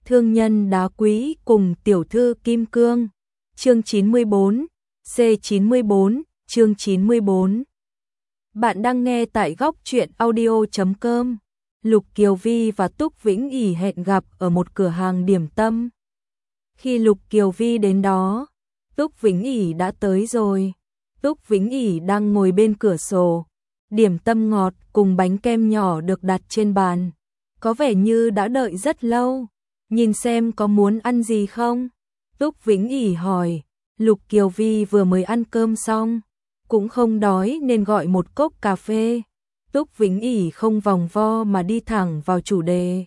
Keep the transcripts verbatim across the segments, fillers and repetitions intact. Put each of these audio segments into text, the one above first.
Thương nhân đá quý cùng tiểu thư kim cương. Chương chín mươi bốn, C chín mươi bốn, chương chín mươi bốn. Bạn đang nghe tại góc truyện audio chấm com. Lục Kiều Vi và Túc Vĩnh Ỷ hẹn gặp ở một cửa hàng điểm tâm. Khi Lục Kiều Vi đến đó, Túc Vĩnh Ỷ đã tới rồi. Túc Vĩnh Ỷ đang ngồi bên cửa sổ. Điểm tâm ngọt cùng bánh kem nhỏ được đặt trên bàn. Có vẻ như đã đợi rất lâu. Nhìn xem có muốn ăn gì không? Túc Vĩnh Ỷ hỏi. Lục Kiều Vi vừa mới ăn cơm xong, cũng không đói nên gọi một cốc cà phê. Túc Vĩnh Ỷ không vòng vo mà đi thẳng vào chủ đề.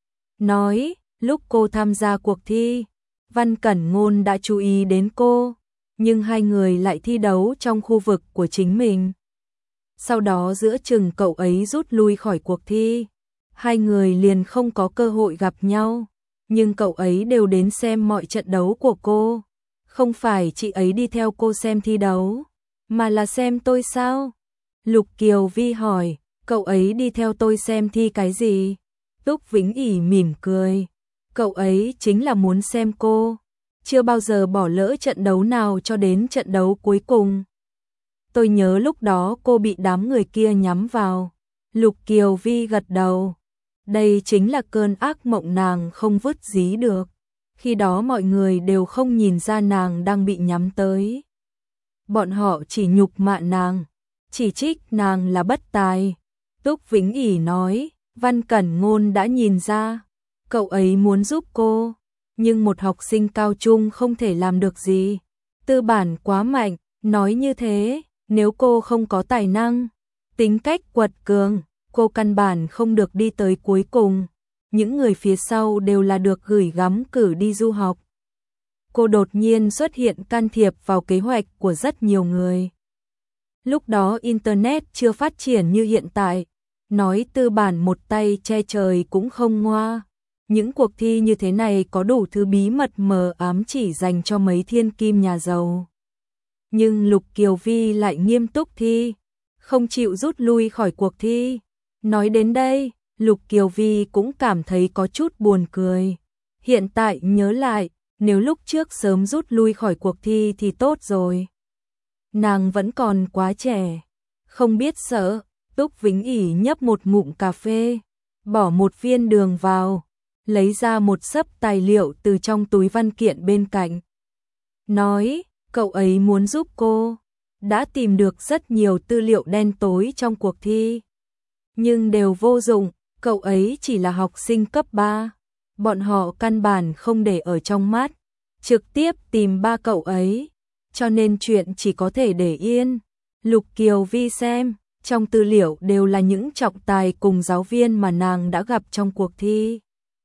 Nói, lúc cô tham gia cuộc thi, Văn Cẩn Ngôn đã chú ý đến cô, nhưng hai người lại thi đấu trong khu vực của chính mình. Sau đó giữa chừng cậu ấy rút lui khỏi cuộc thi, hai người liền không có cơ hội gặp nhau, nhưng cậu ấy đều đến xem mọi trận đấu của cô. Không phải chị ấy đi theo cô xem thi đấu, mà là xem tôi sao? Lục Kiều Vi hỏi, cậu ấy đi theo tôi xem thi cái gì? Túc Vĩnh Ỷ mỉm cười, cậu ấy chính là muốn xem cô, chưa bao giờ bỏ lỡ trận đấu nào cho đến trận đấu cuối cùng. Tôi nhớ lúc đó cô bị đám người kia nhắm vào. Lục Kiều Vi gật đầu. Đây chính là cơn ác mộng nàng không vứt dí được. Khi đó mọi người đều không nhìn ra nàng đang bị nhắm tới. Bọn họ chỉ nhục mạ nàng, chỉ trích nàng là bất tài. Túc Vĩnh Ỷ nói, Văn Cẩn Ngôn đã nhìn ra, cậu ấy muốn giúp cô, nhưng một học sinh cao trung không thể làm được gì. Tư bản quá mạnh, nói như thế, nếu cô không có tài năng, tính cách quật cường, cô căn bản không được đi tới cuối cùng. Những người phía sau đều là được gửi gắm cử đi du học. Cô đột nhiên xuất hiện can thiệp vào kế hoạch của rất nhiều người. Lúc đó Internet chưa phát triển như hiện tại, nói tư bản một tay che trời cũng không ngoa. Những cuộc thi như thế này có đủ thứ bí mật mờ ám chỉ dành cho mấy thiên kim nhà giàu. Nhưng Lục Kiều Vi lại nghiêm túc thi, không chịu rút lui khỏi cuộc thi. Nói đến đây, Lục Kiều Vi cũng cảm thấy có chút buồn cười. Hiện tại nhớ lại, nếu lúc trước sớm rút lui khỏi cuộc thi thì tốt rồi. Nàng vẫn còn quá trẻ, không biết sợ. Túc Vĩnh Ỷ nhấp một ngụm cà phê, bỏ một viên đường vào, lấy ra một xấp tài liệu từ trong túi văn kiện bên cạnh. Nói, cậu ấy muốn giúp cô, đã tìm được rất nhiều tư liệu đen tối trong cuộc thi. Nhưng đều vô dụng, cậu ấy chỉ là học sinh cấp ba. Bọn họ căn bản không để ở trong mắt, trực tiếp tìm ba cậu ấy, cho nên chuyện chỉ có thể để yên. Lục Kiều Vi xem, trong tư liệu đều là những trọng tài cùng giáo viên mà nàng đã gặp trong cuộc thi.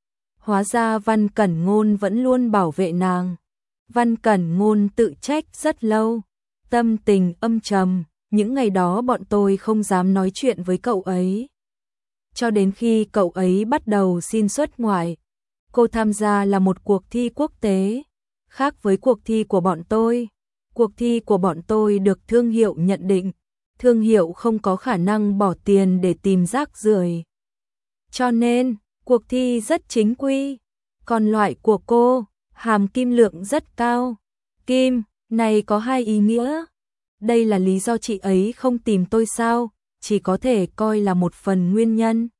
Hóa ra Văn Cẩn Ngôn vẫn luôn bảo vệ nàng. Văn Cẩn Ngôn tự trách rất lâu, tâm tình âm trầm, những ngày đó bọn tôi không dám nói chuyện với cậu ấy. Cho đến khi cậu ấy bắt đầu xin xuất ngoại, cô tham gia là một cuộc thi quốc tế, khác với cuộc thi của bọn tôi. Cuộc thi của bọn tôi được thương hiệu nhận định, thương hiệu không có khả năng bỏ tiền để tìm rác rưởi. Cho nên, cuộc thi rất chính quy. Còn loại của cô, hàm kim lượng rất cao. Kim, này có hai ý nghĩa. Đây là lý do chị ấy không tìm tôi sao, chỉ có thể coi là một phần nguyên nhân.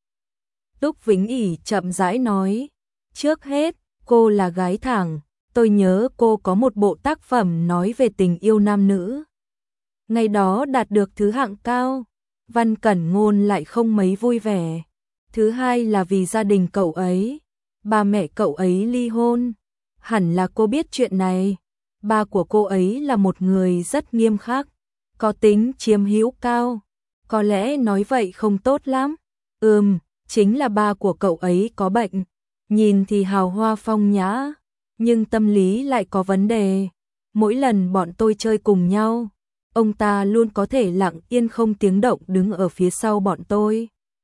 Túc Vĩnh Ỷ chậm rãi nói, trước hết, cô là gái thẳng, tôi nhớ cô có một bộ tác phẩm nói về tình yêu nam nữ. Ngày đó đạt được thứ hạng cao, Văn Cẩn Ngôn lại không mấy vui vẻ. Thứ hai là vì gia đình cậu ấy, ba mẹ cậu ấy ly hôn. Hẳn là cô biết chuyện này. Ba của cô ấy là một người rất nghiêm khắc, có tính chiếm hữu cao. Có lẽ nói vậy không tốt lắm. Ừm, chính là ba của cậu ấy có bệnh. Nhìn thì hào hoa phong nhã, nhưng tâm lý lại có vấn đề. Mỗi lần bọn tôi chơi cùng nhau, ông ta luôn có thể lặng yên không tiếng động đứng ở phía sau bọn tôi,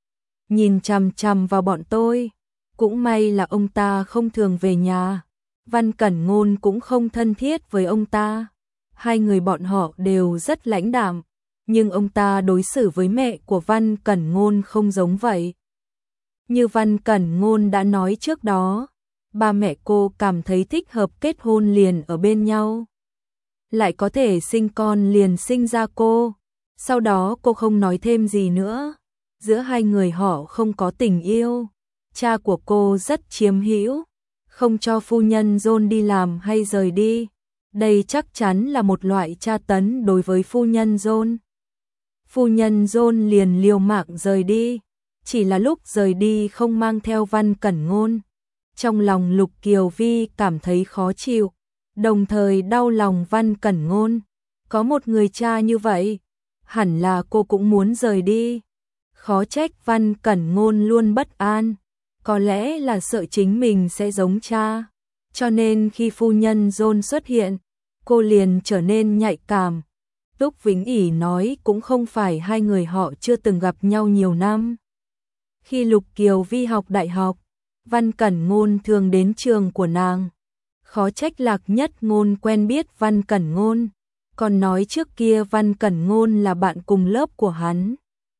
nhìn chằm chằm vào bọn tôi. Cũng may là ông ta không thường về nhà. Văn Cẩn Ngôn cũng không thân thiết với ông ta. Hai người bọn họ đều rất lãnh đạm, nhưng ông ta đối xử với mẹ của Văn Cẩn Ngôn không giống vậy. Như Văn Cẩn Ngôn đã nói trước đó, ba mẹ cô cảm thấy thích hợp kết hôn liền ở bên nhau. Lại có thể sinh con liền sinh ra cô. Sau đó cô không nói thêm gì nữa. Giữa hai người họ không có tình yêu. Cha của cô rất chiếm hữu, không cho phu nhân John đi làm hay rời đi. Đây chắc chắn là một loại tra tấn đối với phu nhân John. Phu nhân John liền liều mạng rời đi, chỉ là lúc rời đi không mang theo Văn Cẩn Ngôn. Trong lòng Lục Kiều Vi cảm thấy khó chịu, đồng thời đau lòng Văn Cẩn Ngôn. Có một người cha như vậy, hẳn là cô cũng muốn rời đi. Khó trách Văn Cẩn Ngôn luôn bất an, có lẽ là sợ chính mình sẽ giống cha. Cho nên khi phu nhân John xuất hiện, cô liền trở nên nhạy cảm. Túc Vĩnh ỉ nói cũng không phải hai người họ chưa từng gặp nhau nhiều năm. Khi Lục Kiều Vi học đại học, Văn Cẩn Ngôn thường đến trường của nàng. Khó trách Lạc Nhất Ngôn quen biết Văn Cẩn Ngôn, còn nói trước kia Văn Cẩn Ngôn là bạn cùng lớp của hắn.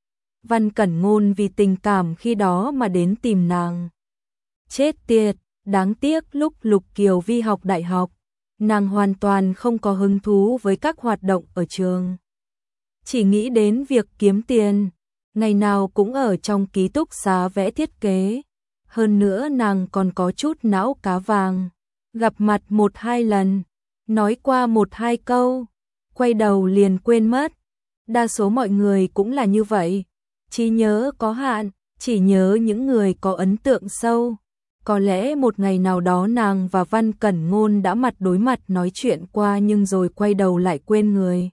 Văn Cẩn Ngôn vì tình cảm khi đó mà đến tìm nàng. Chết tiệt, đáng tiếc lúc Lục Kiều Vi học đại học, nàng hoàn toàn không có hứng thú với các hoạt động ở trường. Chỉ nghĩ đến việc kiếm tiền, ngày nào cũng ở trong ký túc xá vẽ thiết kế. Hơn nữa nàng còn có chút não cá vàng, gặp mặt một hai lần, nói qua một hai câu, quay đầu liền quên mất. Đa số mọi người cũng là như vậy, trí nhớ có hạn, chỉ nhớ những người có ấn tượng sâu. Có lẽ một ngày nào đó nàng và Văn Cẩn Ngôn đã mặt đối mặt nói chuyện qua nhưng rồi quay đầu lại quên người.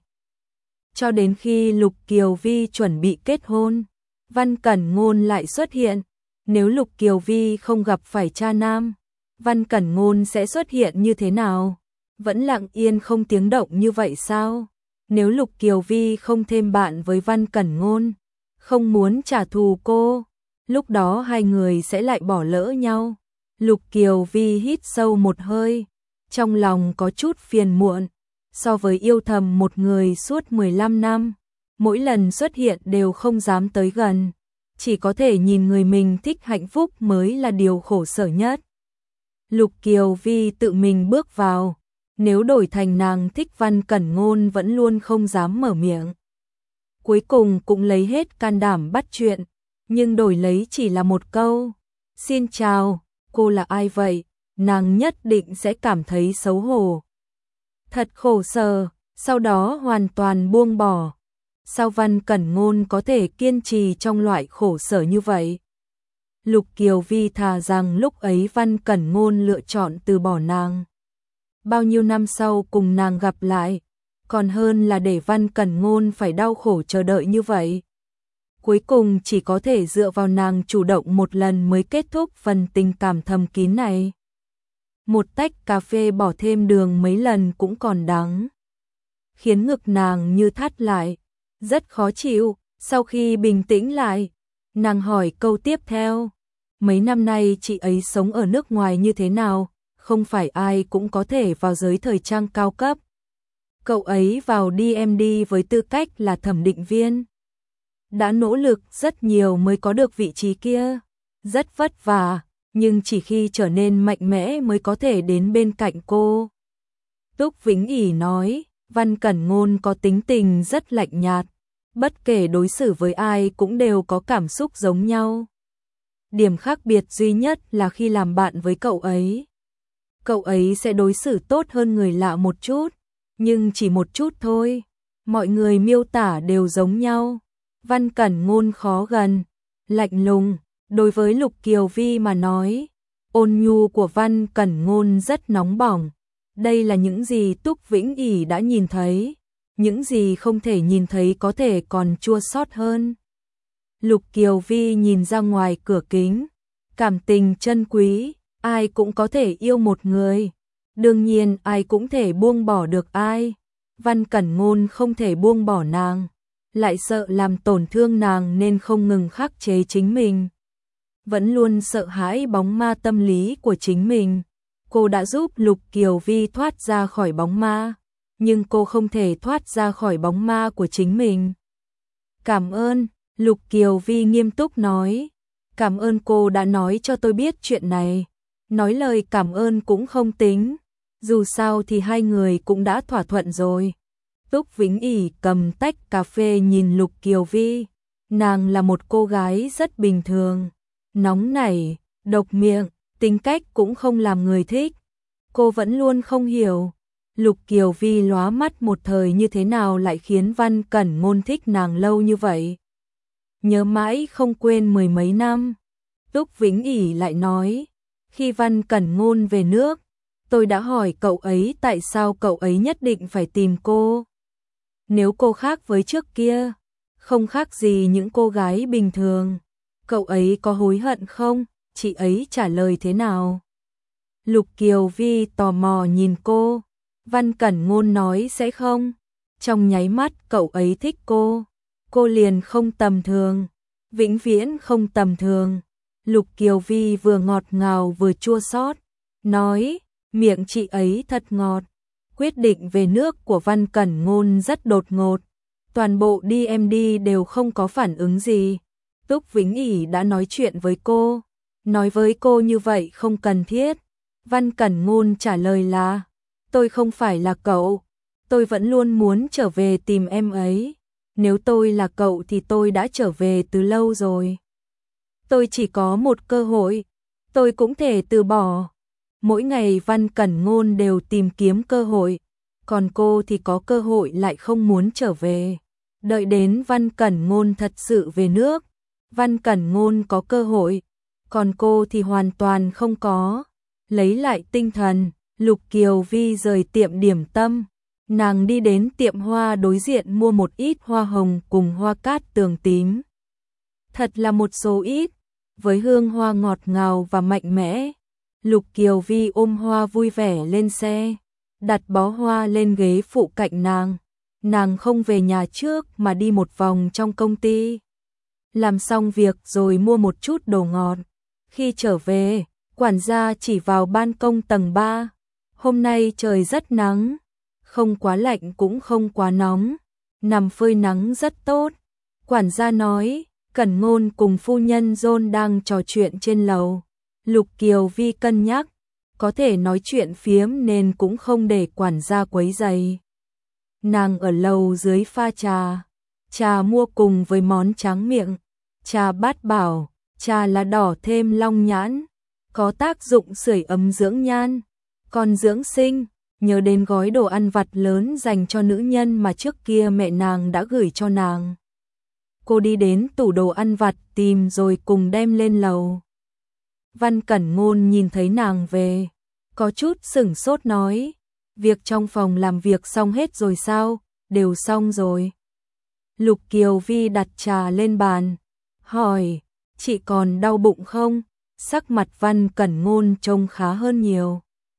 Cho đến khi Lục Kiều Vi chuẩn bị kết hôn, Văn Cẩn Ngôn lại xuất hiện. Nếu Lục Kiều Vi không gặp phải cha nam, Văn Cẩn Ngôn sẽ xuất hiện như thế nào? Vẫn lặng yên không tiếng động như vậy sao? Nếu Lục Kiều Vi không thêm bạn với Văn Cẩn Ngôn, không muốn trả thù cô, lúc đó hai người sẽ lại bỏ lỡ nhau. Lục Kiều Vi hít sâu một hơi, trong lòng có chút phiền muộn. So với yêu thầm một người suốt mười lăm năm, mỗi lần xuất hiện đều không dám tới gần. Chỉ có thể nhìn người mình thích hạnh phúc mới là điều khổ sở nhất. Lục Kiều Vi tự mình bước vào, nếu đổi thành nàng thích Văn Cẩn Ngôn vẫn luôn không dám mở miệng. Cuối cùng cũng lấy hết can đảm bắt chuyện, nhưng đổi lấy chỉ là một câu. Xin chào, cô là ai vậy? Nàng nhất định sẽ cảm thấy xấu hổ. Thật khổ sở, sau đó hoàn toàn buông bỏ. Sao Văn Cẩn Ngôn có thể kiên trì trong loại khổ sở như vậy? Lục Kiều Vi thà rằng lúc ấy Văn Cẩn Ngôn lựa chọn từ bỏ nàng. Bao nhiêu năm sau cùng nàng gặp lại, còn hơn là để Văn Cẩn Ngôn phải đau khổ chờ đợi như vậy. Cuối cùng chỉ có thể dựa vào nàng chủ động một lần mới kết thúc phần tình cảm thầm kín này. Một tách cà phê bỏ thêm đường mấy lần cũng còn đắng, khiến ngực nàng như thắt lại. Rất khó chịu. Sau khi bình tĩnh lại, nàng hỏi câu tiếp theo. Mấy năm nay chị ấy sống ở nước ngoài như thế nào? Không phải ai cũng có thể vào giới thời trang cao cấp. Cậu ấy vào đê em đê với tư cách là thẩm định viên. Đã nỗ lực rất nhiều mới có được vị trí kia. Rất vất vả, nhưng chỉ khi trở nên mạnh mẽ mới có thể đến bên cạnh cô. Túc Vĩnh ỉ nói, Văn Cẩn Ngôn có tính tình rất lạnh nhạt. Bất kể đối xử với ai cũng đều có cảm xúc giống nhau. Điểm khác biệt duy nhất là khi làm bạn với cậu ấy, cậu ấy sẽ đối xử tốt hơn người lạ một chút, nhưng chỉ một chút thôi. Mọi người miêu tả đều giống nhau. Văn Cẩn Ngôn khó gần, lạnh lùng. Đối với Lục Kiều Vi mà nói, ôn nhu của Văn Cẩn Ngôn rất nóng bỏng. Đây là những gì Túc Vĩnh ỉ đã nhìn thấy. Những gì không thể nhìn thấy có thể còn chua xót hơn. Lục Kiều Vi nhìn ra ngoài cửa kính. Cảm tình chân quý, ai cũng có thể yêu một người. Đương nhiên ai cũng thể buông bỏ được ai. Văn Cẩn Ngôn không thể buông bỏ nàng, lại sợ làm tổn thương nàng nên không ngừng khắc chế chính mình. Vẫn luôn sợ hãi bóng ma tâm lý của chính mình. Cô đã giúp Lục Kiều Vi thoát ra khỏi bóng ma, nhưng cô không thể thoát ra khỏi bóng ma của chính mình. Cảm ơn, Lục Kiều Vi nghiêm túc nói. Cảm ơn cô đã nói cho tôi biết chuyện này. nói lời cảm ơn cũng không tính, dù sao thì hai người cũng đã thỏa thuận rồi. Túc Vĩnh ỉ cầm tách cà phê nhìn Lục Kiều Vi, nàng là một cô gái rất bình thường, nóng nảy, độc miệng, tính cách cũng không làm người thích. Cô vẫn luôn không hiểu, Lục Kiều Vi lóa mắt một thời như thế nào lại khiến Văn Cẩn Ngôn thích nàng lâu như vậy. Nhớ mãi không quên mười mấy năm. Túc Vĩnh ỉ lại nói, khi Văn Cẩn Ngôn về nước, tôi đã hỏi cậu ấy tại sao cậu ấy nhất định phải tìm cô. Nếu cô khác với trước kia, không khác gì những cô gái bình thường, cậu ấy có hối hận không? Chị ấy trả lời thế nào? Lục Kiều Vi tò mò nhìn cô. Văn Cẩn Ngôn nói sẽ không. Trong nháy mắt cậu ấy thích cô, cô liền không tầm thường, vĩnh viễn không tầm thường. Lục Kiều Vi vừa ngọt ngào vừa chua xót, nói, miệng chị ấy thật ngọt. Quyết định về nước của Văn Cẩn Ngôn rất đột ngột, toàn bộ đê em đê đều không có phản ứng gì. Túc Vĩnh ỉ đã nói chuyện với cô, nói với cô như vậy không cần thiết. Văn Cẩn Ngôn trả lời là, tôi không phải là cậu, tôi vẫn luôn muốn trở về tìm em ấy. Nếu tôi là cậu thì tôi đã trở về từ lâu rồi. Tôi chỉ có một cơ hội, tôi cũng thể từ bỏ. Mỗi ngày Văn Cẩn Ngôn đều tìm kiếm cơ hội, còn cô thì có cơ hội lại không muốn trở về. Đợi đến Văn Cẩn Ngôn thật sự về nước, Văn Cẩn Ngôn có cơ hội, còn cô thì hoàn toàn không có. Lấy lại tinh thần, Lục Kiều Vi rời tiệm điểm tâm, nàng đi đến tiệm hoa đối diện mua một ít hoa hồng cùng hoa cát tường tím. Thật là một số ít, với hương hoa ngọt ngào và mạnh mẽ. Lục Kiều Vi ôm hoa vui vẻ lên xe, đặt bó hoa lên ghế phụ cạnh nàng. Nàng không về nhà trước mà đi một vòng trong công ty. Làm xong việc rồi mua một chút đồ ngọt. Khi trở về, quản gia chỉ vào ban công tầng ba. Hôm nay trời rất nắng, không quá lạnh cũng không quá nóng, nằm phơi nắng rất tốt. Quản gia nói, Cẩn Ngôn cùng phu nhân John đang trò chuyện trên lầu. Lục Kiều Vi cân nhắc, có thể nói chuyện phiếm nên cũng không để quản gia quấy rầy. Nàng ở lầu dưới pha trà, trà mua cùng với món tráng miệng, trà bát bảo, trà lá đỏ thêm long nhãn, có tác dụng sưởi ấm dưỡng nhan, còn dưỡng sinh. Nhớ đến gói đồ ăn vặt lớn dành cho nữ nhân mà trước kia mẹ nàng đã gửi cho nàng. Cô đi đến tủ đồ ăn vặt tìm rồi cùng đem lên lầu. Văn Cẩn Ngôn nhìn thấy nàng về, có chút sửng sốt nói, việc trong phòng làm việc xong hết rồi sao? Đều xong rồi. Lục Kiều Vi đặt trà lên bàn, hỏi, chị còn đau bụng không? Sắc mặt Văn Cẩn Ngôn trông khá hơn nhiều.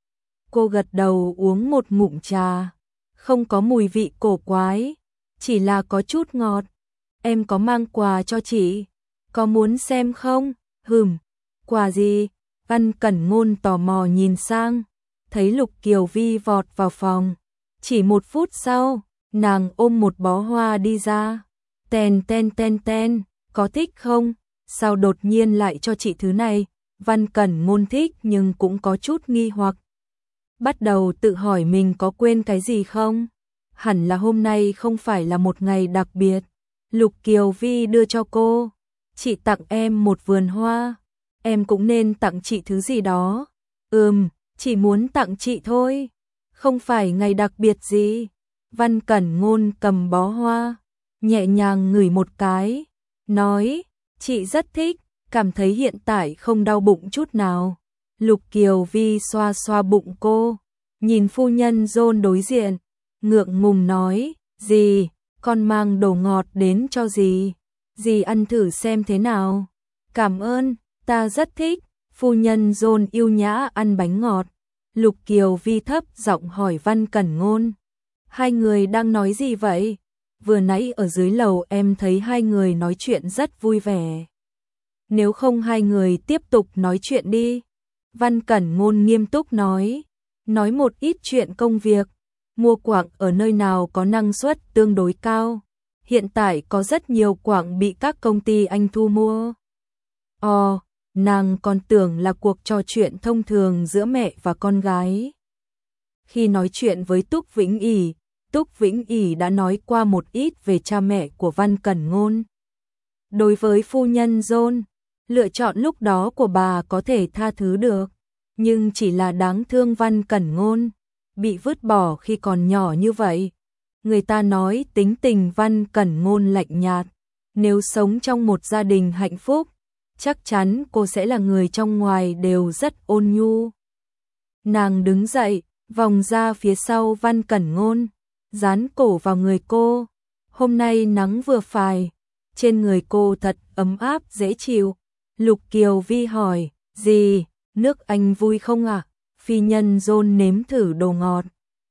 Cô gật đầu uống một ngụm trà, không có mùi vị cổ quái, chỉ là có chút ngọt. Em có mang quà cho chị, có muốn xem không? Hừm, quà gì? Văn Cẩn Ngôn tò mò nhìn sang, thấy Lục Kiều Vi vọt vào phòng. Chỉ một phút sau, nàng ôm một bó hoa đi ra. Ten ten ten ten, có thích không? Sao đột nhiên lại cho chị thứ này? Văn Cẩn Ngôn thích nhưng cũng có chút nghi hoặc. Bắt đầu tự hỏi mình có quên cái gì không? Hẳn là hôm nay không phải là một ngày đặc biệt. Lục Kiều Vi đưa cho cô, chị tặng em một vườn hoa, em cũng nên tặng chị thứ gì đó. Ừm, chỉ muốn tặng chị thôi, không phải ngày đặc biệt gì. Văn Cẩn Ngôn cầm bó hoa, nhẹ nhàng ngửi một cái, nói, chị rất thích, cảm thấy hiện tại không đau bụng chút nào. Lục Kiều Vi xoa xoa bụng cô, nhìn phu nhân John đối diện, ngượng ngùng nói, dì, con mang đồ ngọt đến cho dì, dì ăn thử xem thế nào. Cảm ơn, ta rất thích. Phu nhân John yêu nhã ăn bánh ngọt. Lục Kiều Vi thấp giọng hỏi Văn Cẩn Ngôn, hai người đang nói gì vậy? Vừa nãy ở dưới lầu em thấy hai người nói chuyện rất vui vẻ. Nếu không hai người tiếp tục nói chuyện đi. Văn Cẩn Ngôn nghiêm túc nói, nói một ít chuyện công việc. Mua quặng ở nơi nào có năng suất tương đối cao. Hiện tại có rất nhiều quặng bị các công ty anh thu mua. Ồ, nàng còn tưởng là cuộc trò chuyện thông thường giữa mẹ và con gái. Khi nói chuyện với Túc Vĩnh Ỷ, Túc Vĩnh Ỷ đã nói qua một ít về cha mẹ của Văn Cẩn Ngôn. Đối với phu nhân John, lựa chọn lúc đó của bà có thể tha thứ được, nhưng chỉ là đáng thương Văn Cẩn Ngôn, bị vứt bỏ khi còn nhỏ như vậy. Người ta nói tính tình Văn Cẩn Ngôn lạnh nhạt, nếu sống trong một gia đình hạnh phúc, chắc chắn cô sẽ là người trong ngoài đều rất ôn nhu. Nàng đứng dậy, vòng ra phía sau Văn Cẩn Ngôn, dán cổ vào người cô. Hôm nay nắng vừa phải, trên người cô thật ấm áp dễ chịu. Lục Kiều Vi hỏi, gì, nước Anh vui không ạ? À? Phi nhân John nếm thử đồ ngọt.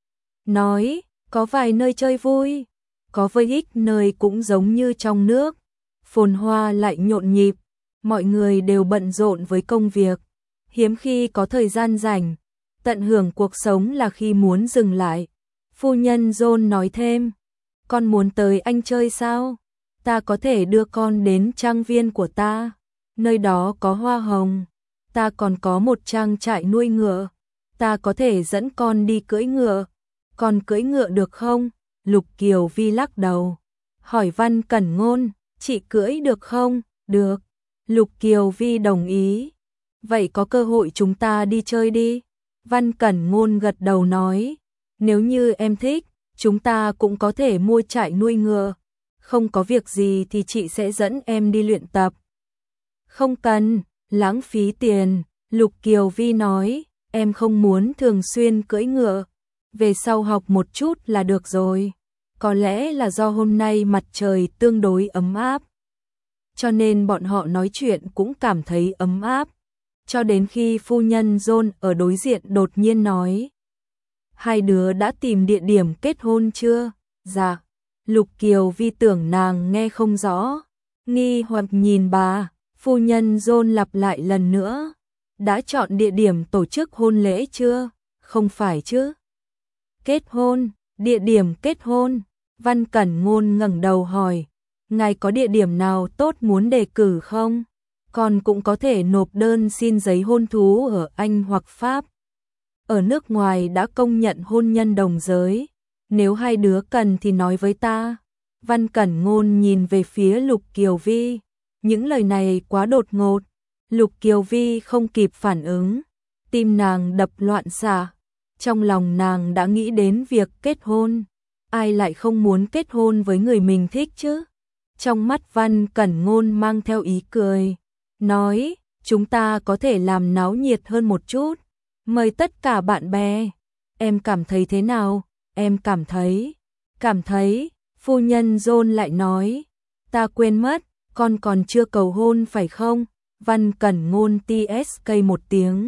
Nói, có vài nơi chơi vui, có vài ít nơi cũng giống như trong nước. Phồn hoa lại nhộn nhịp, mọi người đều bận rộn với công việc, hiếm khi có thời gian rảnh. Tận hưởng cuộc sống là khi muốn dừng lại. Phu nhân John nói thêm, con muốn tới Anh chơi sao? Ta có thể đưa con đến trang viên của ta, nơi đó có hoa hồng. Ta còn có một trang trại nuôi ngựa, ta có thể dẫn con đi cưỡi ngựa. Con cưỡi ngựa được không? Lục Kiều Vi lắc đầu. Hỏi Văn Cẩn Ngôn, chị cưỡi được không? Được. Lục Kiều Vi đồng ý. Vậy có cơ hội chúng ta đi chơi đi. Văn Cẩn Ngôn gật đầu nói, nếu như em thích, chúng ta cũng có thể mua trại nuôi ngựa. Không có việc gì thì chị sẽ dẫn em đi luyện tập. Không cần, lãng phí tiền. Lục Kiều Vi nói, em không muốn thường xuyên cưỡi ngựa. Về sau học một chút là được rồi. Có lẽ là do hôm nay mặt trời tương đối ấm áp, cho nên bọn họ nói chuyện cũng cảm thấy ấm áp. Cho đến khi phu nhân John ở đối diện đột nhiên nói, hai đứa đã tìm địa điểm kết hôn chưa? Dạ. Lục Kiều Vi tưởng nàng nghe không rõ, nghi hoặc nhìn bà. Phu nhân John lặp lại lần nữa, đã chọn địa điểm tổ chức hôn lễ chưa? Không phải chứ? Kết hôn, địa điểm kết hôn. Văn Cẩn Ngôn ngẩng đầu hỏi, ngài có địa điểm nào tốt muốn đề cử không? Con cũng có thể nộp đơn xin giấy hôn thú ở Anh hoặc Pháp. Ở nước ngoài đã công nhận hôn nhân đồng giới, nếu hai đứa cần thì nói với ta. Văn Cẩn Ngôn nhìn về phía Lục Kiều Vi, những lời này quá đột ngột. Lục Kiều Vi không kịp phản ứng, tim nàng đập loạn xạ. Trong lòng nàng đã nghĩ đến việc kết hôn, ai lại không muốn kết hôn với người mình thích chứ? Trong mắt Văn Cẩn Ngôn mang theo ý cười, nói, chúng ta có thể làm náo nhiệt hơn một chút, mời tất cả bạn bè. Em cảm thấy thế nào? Em cảm thấy, cảm thấy, phu nhân John lại nói, ta quên mất, con còn chưa cầu hôn phải không? Văn Cẩn Ngôn tê ét ca một tiếng.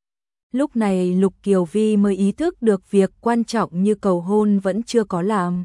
Lúc này Lục Kiều Vi mới ý thức được việc quan trọng như cầu hôn vẫn chưa có làm.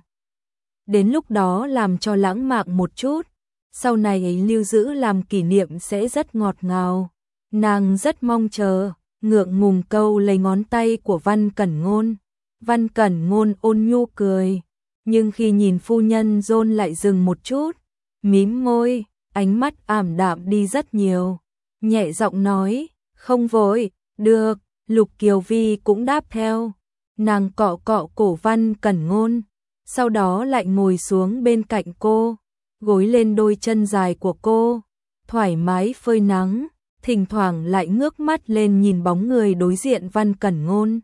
Đến lúc đó làm cho lãng mạn một chút, sau này ấy lưu giữ làm kỷ niệm sẽ rất ngọt ngào. Nàng rất mong chờ, ngượng ngùng câu lấy ngón tay của Văn Cẩn Ngôn. Văn Cẩn Ngôn ôn nhu cười, nhưng khi nhìn phu nhân John lại dừng một chút, mím môi, ánh mắt ảm đạm đi rất nhiều, nhẹ giọng nói, không vội, được. Lục Kiều Vi cũng đáp theo, nàng cọ cọ cổ Văn Cẩn Ngôn, sau đó lại ngồi xuống bên cạnh cô, gối lên đôi chân dài của cô, thoải mái phơi nắng, thỉnh thoảng lại ngước mắt lên nhìn bóng người đối diện Văn Cẩn Ngôn.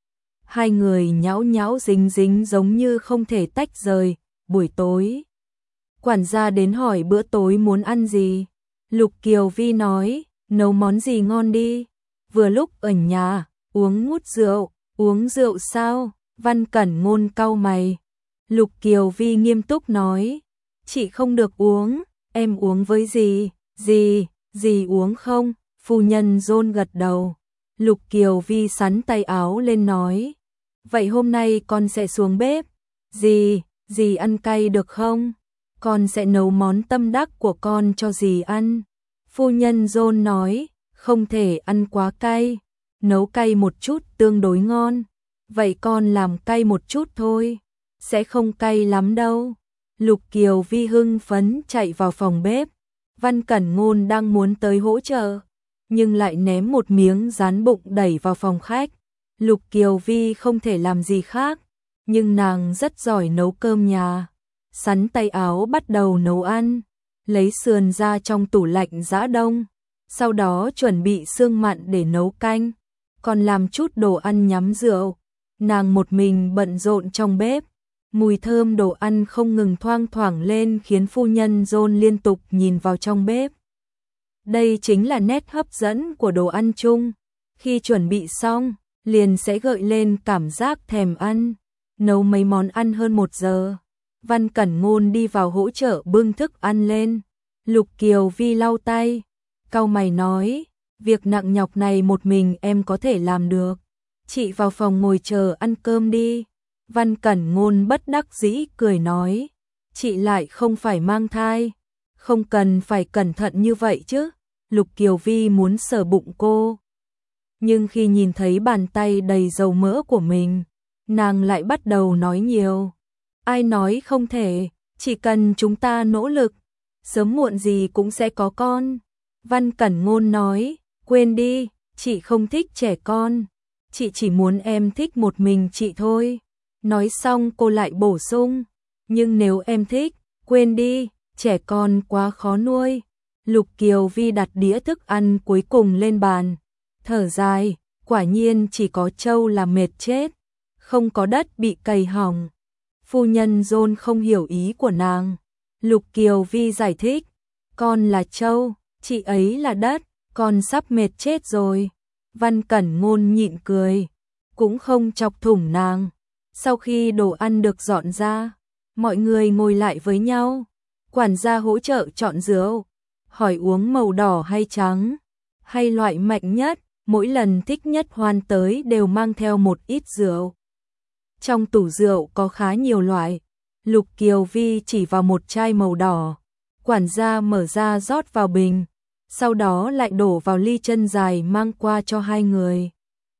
Hai người nhão nhão dính dính giống như không thể tách rời. Buổi tối, quản gia đến hỏi bữa tối muốn ăn gì. Lục Kiều Vi nói, nấu món gì ngon đi. Vừa lúc ở nhà, uống ngút rượu. Uống rượu sao? Văn Cẩn Ngôn cau mày. Lục Kiều Vi nghiêm túc nói, chị không được uống. Em uống với gì? Gì? Gì uống không? Phu nhân John gật đầu. Lục Kiều Vi sắn tay áo lên nói, vậy hôm nay con sẽ xuống bếp. Dì, dì ăn cay được không? Con sẽ nấu món tâm đắc của con cho dì ăn. Phu nhân John nói, không thể ăn quá cay, nấu cay một chút tương đối ngon. Vậy con làm cay một chút thôi, sẽ không cay lắm đâu. Lục Kiều Vi hưng phấn chạy vào phòng bếp. Văn Cẩn Ngôn đang muốn tới hỗ trợ, nhưng lại ném một miếng rán bụng đẩy vào phòng khách. Lục Kiều Vi không thể làm gì khác, nhưng nàng rất giỏi nấu cơm nhà. Sắn tay áo bắt đầu nấu ăn, lấy sườn ra trong tủ lạnh giã đông, sau đó chuẩn bị xương mặn để nấu canh, còn làm chút đồ ăn nhắm rượu. Nàng một mình bận rộn trong bếp, mùi thơm đồ ăn không ngừng thoang thoảng lên khiến phu nhân John liên tục nhìn vào trong bếp. Đây chính là nét hấp dẫn của đồ ăn chung, khi chuẩn bị xong, liền sẽ gợi lên cảm giác thèm ăn. Nấu mấy món ăn hơn một giờ, Văn Cẩn Ngôn đi vào hỗ trợ bưng thức ăn lên. Lục Kiều Vi lau tay, cau mày nói, việc nặng nhọc này một mình em có thể làm được. Chị vào phòng ngồi chờ ăn cơm đi. Văn Cẩn Ngôn bất đắc dĩ cười nói, chị lại không phải mang thai, không cần phải cẩn thận như vậy chứ. Lục Kiều Vi muốn sờ bụng cô, nhưng khi nhìn thấy bàn tay đầy dầu mỡ của mình, nàng lại bắt đầu nói nhiều. Ai nói không thể, chỉ cần chúng ta nỗ lực, sớm muộn gì cũng sẽ có con. Văn Cẩn Ngôn nói, quên đi, chị không thích trẻ con, chị chỉ muốn em thích một mình chị thôi. Nói xong cô lại bổ sung, nhưng nếu em thích, quên đi, trẻ con quá khó nuôi. Lục Kiều Vi đặt đĩa thức ăn cuối cùng lên bàn, thở dài, quả nhiên chỉ có trâu là mệt chết, không có đất bị cày hỏng. Phu nhân John không hiểu ý của nàng. Lục Kiều Vi giải thích, con là trâu, chị ấy là đất, con sắp mệt chết rồi. Văn Cẩn Ngôn nhịn cười, cũng không chọc thủng nàng. Sau khi đồ ăn được dọn ra, mọi người ngồi lại với nhau. Quản gia hỗ trợ chọn rượu, hỏi uống màu đỏ hay trắng, hay loại mạnh nhất. Mỗi lần thích nhất Hoan tới đều mang theo một ít rượu. Trong tủ rượu có khá nhiều loại. Lục Kiều Vi chỉ vào một chai màu đỏ. Quản gia mở ra rót vào bình, sau đó lại đổ vào ly chân dài mang qua cho hai người.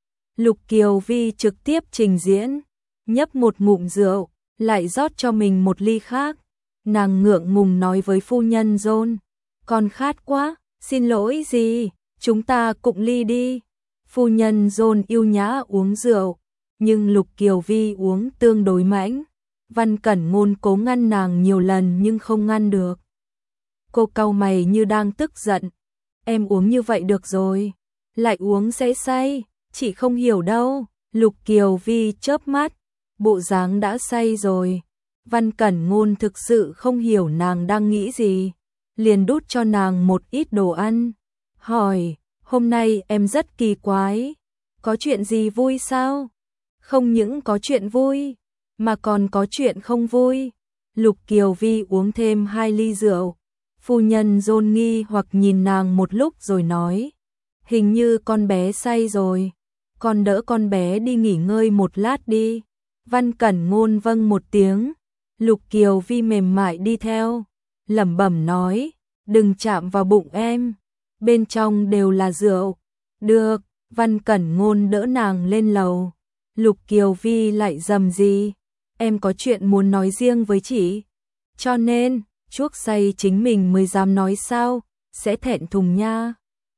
Lục Kiều Vi trực tiếp trình diễn, nhấp một ngụm rượu, lại rót cho mình một ly khác. Nàng ngượng ngùng nói với phu nhân John, con khát quá, xin lỗi gì, chúng ta cụng ly đi. Phu nhân John yêu nhã uống rượu, nhưng Lục Kiều Vi uống tương đối mãnh. Văn Cẩn Ngôn cố ngăn nàng nhiều lần nhưng không ngăn được. Cô cau mày như đang tức giận, em uống như vậy được rồi, lại uống sẽ say, chị không hiểu đâu. Lục Kiều Vi chớp mắt, bộ dáng đã say rồi. Văn Cẩn Ngôn thực sự không hiểu nàng đang nghĩ gì, liền đút cho nàng một ít đồ ăn, hỏi, hôm nay em rất kỳ quái, có chuyện gì vui sao? Không những có chuyện vui, mà còn có chuyện không vui. Lục Kiều Vi uống thêm hai ly rượu. Phu nhân John nghi hoặc nhìn nàng một lúc rồi nói, hình như con bé say rồi, con đỡ con bé đi nghỉ ngơi một lát đi. Văn Cẩn Ngôn vâng một tiếng. Lục Kiều Vi mềm mại đi theo, lẩm bẩm nói, đừng chạm vào bụng em, bên trong đều là rượu. Được. Văn Cẩn Ngôn đỡ nàng lên lầu. Lục Kiều Vi lại rầm gì, em có chuyện muốn nói riêng với chị, cho nên chuốc say chính mình mới dám nói sao, sẽ thẹn thùng nha.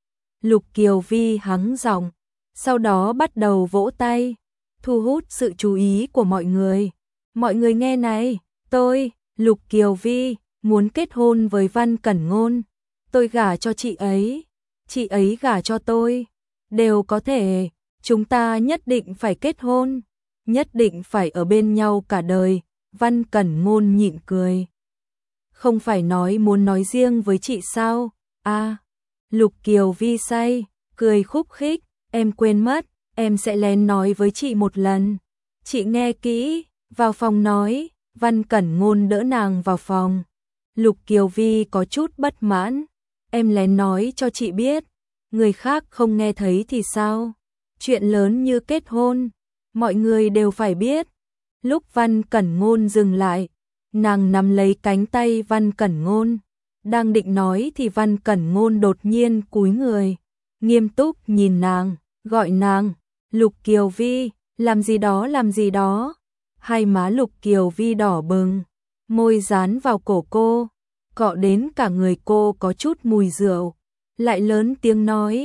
Lục Kiều Vi hắng giọng, sau đó bắt đầu vỗ tay, thu hút sự chú ý của mọi người. Mọi người nghe này, tôi, Lục Kiều Vi, muốn kết hôn với Văn Cẩn Ngôn. Tôi gả cho chị ấy, chị ấy gả cho tôi, đều có thể, chúng ta nhất định phải kết hôn, nhất định phải ở bên nhau cả đời. Văn Cẩn Ngôn nhịn cười. Không phải nói muốn nói riêng với chị sao? À, Lục Kiều Vi say, cười khúc khích, em quên mất, em sẽ lén nói với chị một lần. Chị nghe kỹ, vào phòng nói. Văn Cẩn Ngôn đỡ nàng vào phòng. Lục Kiều Vi có chút bất mãn, em lén nói cho chị biết, người khác không nghe thấy thì sao? Chuyện lớn như kết hôn, mọi người đều phải biết. Lúc Văn Cẩn Ngôn dừng lại, nàng nắm lấy cánh tay Văn Cẩn Ngôn, đang định nói thì Văn Cẩn Ngôn đột nhiên cúi người, nghiêm túc nhìn nàng, gọi nàng, Lục Kiều Vi, làm gì đó làm gì đó. Hai má Lục Kiều Vi đỏ bừng, môi dán vào cổ cô, cọ đến cả người cô có chút mùi rượu, lại lớn tiếng nói,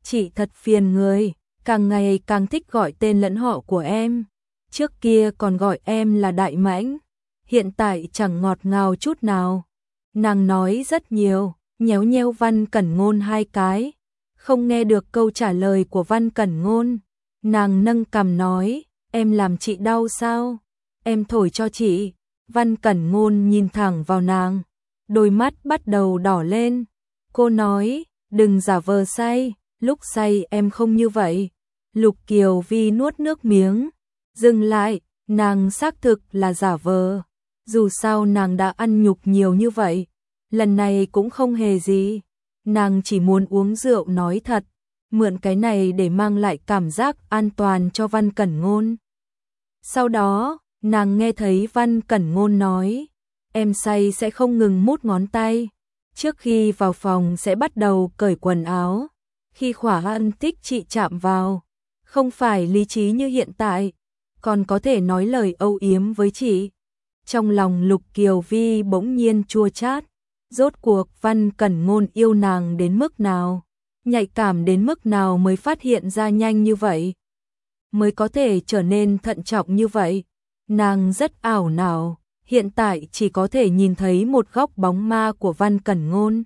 chị thật phiền người, càng ngày càng thích gọi tên lẫn họ của em. Trước kia còn gọi em là Đại Mãnh, hiện tại chẳng ngọt ngào chút nào. Nàng nói rất nhiều, nhéo nheo Văn Cẩn Ngôn hai cái. Không nghe được câu trả lời của Văn Cẩn Ngôn, nàng nâng cằm nói, em làm chị đau sao? Em thổi cho chị. Văn Cẩn Ngôn nhìn thẳng vào nàng, đôi mắt bắt đầu đỏ lên. Cô nói, đừng giả vờ say, lúc say em không như vậy. Lục Kiều Vi nuốt nước miếng, dừng lại, nàng xác thực là giả vờ. Dù sao nàng đã ăn nhục nhiều như vậy, lần này cũng không hề gì. Nàng chỉ muốn uống rượu nói thật, mượn cái này để mang lại cảm giác an toàn cho Văn Cẩn Ngôn. Sau đó, nàng nghe thấy Văn Cẩn Ngôn nói, em say sẽ không ngừng mút ngón tay, trước khi vào phòng sẽ bắt đầu cởi quần áo, khi khỏa ăn thích chị chạm vào, không phải lý trí như hiện tại, còn có thể nói lời âu yếm với chị. Trong lòng Lục Kiều Vi bỗng nhiên chua chát, rốt cuộc Văn Cẩn Ngôn yêu nàng đến mức nào, nhạy cảm đến mức nào mới phát hiện ra nhanh như vậy, mới có thể trở nên thận trọng như vậy. Nàng rất ảo não, hiện tại chỉ có thể nhìn thấy một góc bóng ma của Văn Cẩn Ngôn.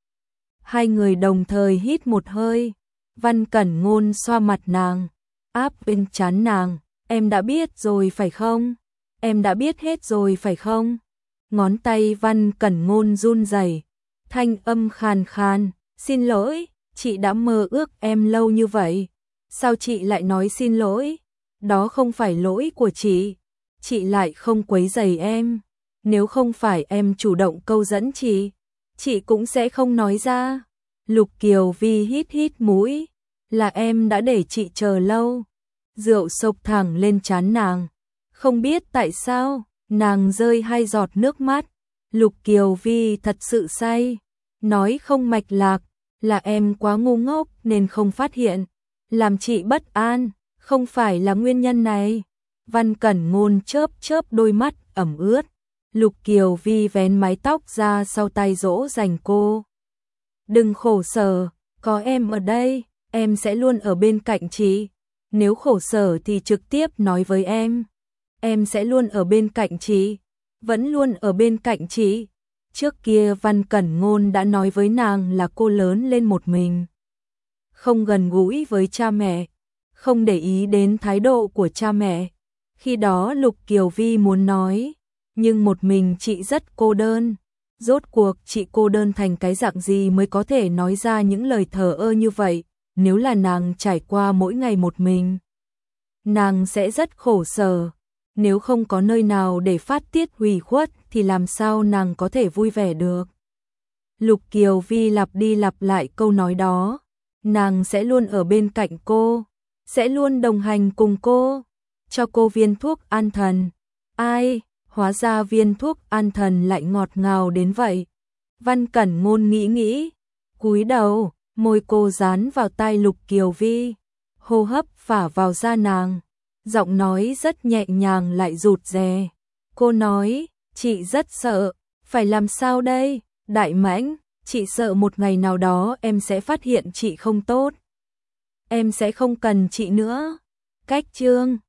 Hai người đồng thời hít một hơi, Văn Cẩn Ngôn xoa mặt nàng, áp bên trán nàng, em đã biết rồi phải không? Em đã biết hết rồi phải không? Ngón tay Văn Cẩn Ngôn run rẩy, thanh âm khàn khàn, xin lỗi, chị đã mơ ước em lâu như vậy. Sao chị lại nói xin lỗi? Đó không phải lỗi của chị. Chị lại không quấy rầy em. Nếu không phải em chủ động câu dẫn chị, chị cũng sẽ không nói ra. Lục Kiều Vi hít hít mũi, là em đã để chị chờ lâu. Rượu sộc thẳng lên trán nàng. Không biết tại sao, nàng rơi hai giọt nước mắt. Lục Kiều Vi thật sự say, nói không mạch lạc, là em quá ngu ngốc nên không phát hiện, làm chị bất an, không phải là nguyên nhân này. Văn Cẩn Ngôn chớp chớp đôi mắt ẩm ướt, Lục Kiều Vi vén mái tóc ra sau tay dỗ dành cô. Đừng khổ sở, có em ở đây, em sẽ luôn ở bên cạnh chị. Nếu khổ sở thì trực tiếp nói với em. Em sẽ luôn ở bên cạnh chị, vẫn luôn ở bên cạnh chị. Trước kia Văn Cẩn Ngôn đã nói với nàng là cô lớn lên một mình, không gần gũi với cha mẹ, không để ý đến thái độ của cha mẹ. Khi đó Lục Kiều Vi muốn nói, nhưng một mình chị rất cô đơn. Rốt cuộc chị cô đơn thành cái dạng gì mới có thể nói ra những lời thờ ơ như vậy? Nếu là nàng trải qua mỗi ngày một mình, nàng sẽ rất khổ sở. Nếu không có nơi nào để phát tiết ủy khuất thì làm sao nàng có thể vui vẻ được. Lục Kiều Vi lặp đi lặp lại câu nói đó, nàng sẽ luôn ở bên cạnh cô, sẽ luôn đồng hành cùng cô, cho cô viên thuốc an thần. Ai, hóa ra viên thuốc an thần lại ngọt ngào đến vậy. Văn Cẩn Ngôn nghĩ nghĩ, cúi đầu, môi cô dán vào tai Lục Kiều Vi, hô hấp phả vào da nàng. Giọng nói rất nhẹ nhàng lại rụt rè. Cô nói, chị rất sợ, phải làm sao đây? Đại Mãnh, chị sợ một ngày nào đó em sẽ phát hiện chị không tốt. Em sẽ không cần chị nữa. Cách chương